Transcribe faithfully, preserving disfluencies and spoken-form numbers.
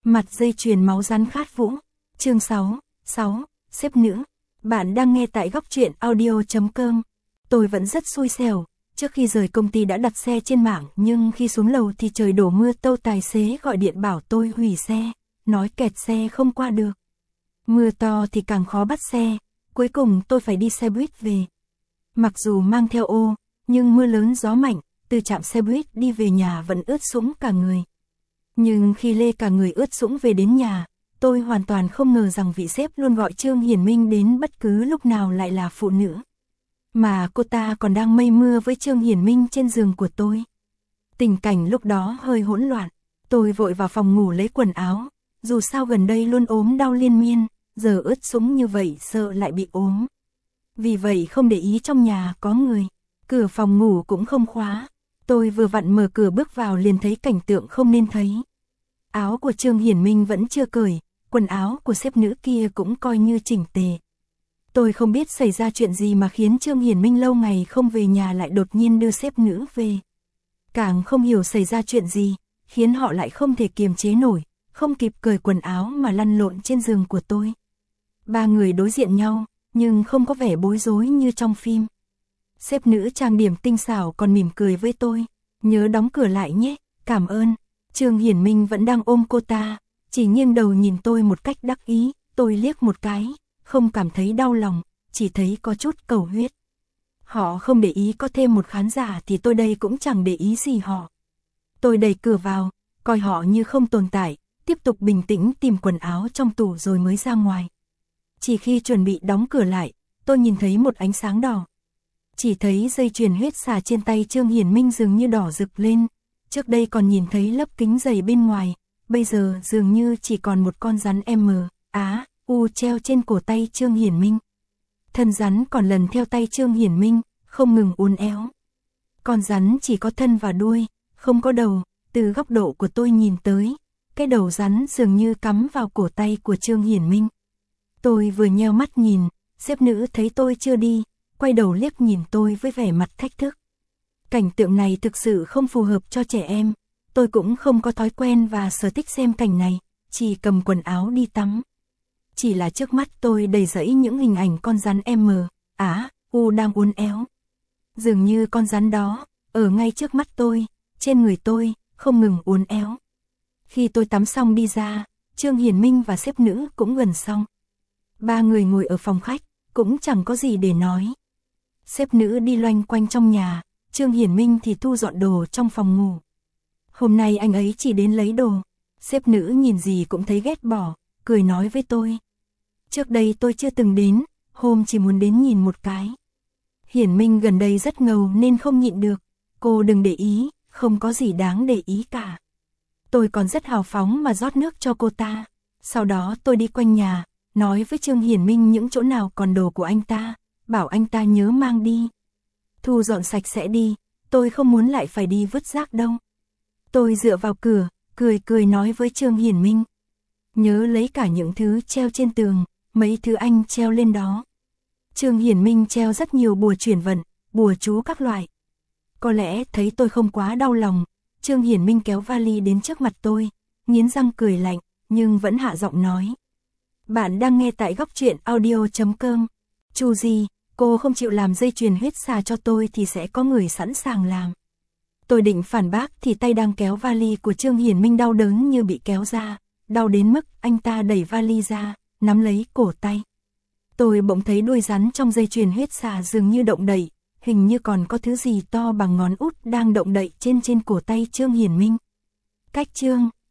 Mặt dây chuyền máu rắn khát vũ. Chương sáu, sáu, xếp nữ. Bạn đang nghe tại góc truyện audio chấm com. Tôi vẫn rất xui xẻo, trước khi rời công ty đã đặt xe trên mạng, nhưng khi xuống lầu thì trời đổ mưa, tâu tài xế gọi điện bảo tôi hủy xe, nói kẹt xe không qua được. Mưa to thì càng khó bắt xe, cuối cùng tôi phải đi xe buýt về. Mặc dù mang theo ô, nhưng mưa lớn gió mạnh, từ trạm xe buýt đi về nhà vẫn ướt sũng cả người. Nhưng khi lê cả người ướt sũng về đến nhà, tôi hoàn toàn không ngờ rằng vị sếp luôn gọi Trương Hiển Minh đến bất cứ lúc nào lại là phụ nữ. Mà cô ta còn đang mây mưa với Trương Hiển Minh trên giường của tôi. Tình cảnh lúc đó hơi hỗn loạn, tôi vội vào phòng ngủ lấy quần áo, dù sao gần đây luôn ốm đau liên miên, giờ ướt sũng như vậy sợ lại bị ốm. Vì vậy không để ý trong nhà có người, cửa phòng ngủ cũng không khóa. Tôi vừa vặn mở cửa bước vào liền thấy cảnh tượng không nên thấy. Áo của Trương Hiển Minh vẫn chưa cởi, quần áo của sếp nữ kia cũng coi như chỉnh tề. Tôi không biết xảy ra chuyện gì mà khiến Trương Hiển Minh lâu ngày không về nhà lại đột nhiên đưa sếp nữ về. Càng không hiểu xảy ra chuyện gì, khiến họ lại không thể kiềm chế nổi, không kịp cởi quần áo mà lăn lộn trên giường của tôi. Ba người đối diện nhau, nhưng không có vẻ bối rối như trong phim. Sếp nữ trang điểm tinh xảo còn mỉm cười với tôi, nhớ đóng cửa lại nhé, cảm ơn. Trương Hiển Minh vẫn đang ôm cô ta, chỉ nghiêng đầu nhìn tôi một cách đắc ý, tôi liếc một cái, không cảm thấy đau lòng, chỉ thấy có chút cầu huyết. Họ không để ý có thêm một khán giả thì tôi đây cũng chẳng để ý gì họ. Tôi đẩy cửa vào, coi họ như không tồn tại, tiếp tục bình tĩnh tìm quần áo trong tủ rồi mới ra ngoài. Chỉ khi chuẩn bị đóng cửa lại, tôi nhìn thấy một ánh sáng đỏ. Chỉ thấy dây chuyền huyết xà trên tay Trương Hiển Minh dường như đỏ rực lên, trước đây còn nhìn thấy lớp kính dày bên ngoài, bây giờ dường như chỉ còn một con rắn M, Á, U treo trên cổ tay Trương Hiển Minh. Thân rắn còn lần theo tay Trương Hiển Minh, không ngừng uốn éo. Con rắn chỉ có thân và đuôi, không có đầu, từ góc độ của tôi nhìn tới, cái đầu rắn dường như cắm vào cổ tay của Trương Hiển Minh. Tôi vừa nheo mắt nhìn, sếp nữ thấy tôi chưa đi, quay đầu liếc nhìn tôi với vẻ mặt thách thức. Cảnh tượng này thực sự không phù hợp cho trẻ em, tôi cũng không có thói quen và sở thích xem cảnh này, chỉ cầm quần áo đi tắm. Chỉ là trước mắt tôi đầy rẫy những hình ảnh con rắn M, Á, U đang uốn éo. Dường như con rắn đó, ở ngay trước mắt tôi, trên người tôi, không ngừng uốn éo. Khi tôi tắm xong đi ra, Trương Hiển Minh và sếp nữ cũng gần xong. Ba người ngồi ở phòng khách, cũng chẳng có gì để nói. Sếp nữ đi loanh quanh trong nhà, Trương Hiển Minh thì thu dọn đồ trong phòng ngủ. Hôm nay anh ấy chỉ đến lấy đồ. Sếp nữ nhìn gì cũng thấy ghét bỏ, cười nói với tôi. Trước đây tôi chưa từng đến, hôm chỉ muốn đến nhìn một cái. Hiển Minh gần đây rất ngầu nên không nhịn được. Cô đừng để ý, không có gì đáng để ý cả. Tôi còn rất hào phóng mà rót nước cho cô ta. Sau đó tôi đi quanh nhà, nói với Trương Hiển Minh những chỗ nào còn đồ của anh ta, bảo anh ta nhớ mang đi. Thu dọn sạch sẽ đi, tôi không muốn lại phải đi vứt rác đâu. Tôi dựa vào cửa, cười cười nói với Trương Hiển Minh. Nhớ lấy cả những thứ treo trên tường, mấy thứ anh treo lên đó. Trương Hiển Minh treo rất nhiều bùa chuyển vận, bùa chú các loại. Có lẽ thấy tôi không quá đau lòng, Trương Hiển Minh kéo vali đến trước mặt tôi, nghiến răng cười lạnh, nhưng vẫn hạ giọng nói. Bạn đang nghe tại góc truyện audio chấm com. Chu gì, cô không chịu làm dây chuyền huyết xà cho tôi thì sẽ có người sẵn sàng làm. Tôi định phản bác thì tay đang kéo vali của Trương Hiển Minh đau đớn như bị kéo ra, đau đến mức anh ta đẩy vali ra, nắm lấy cổ tay. Tôi bỗng thấy đuôi rắn trong dây chuyền huyết xà dường như động đậy, hình như còn có thứ gì to bằng ngón út đang động đậy trên trên cổ tay Trương Hiển Minh. Cách Trương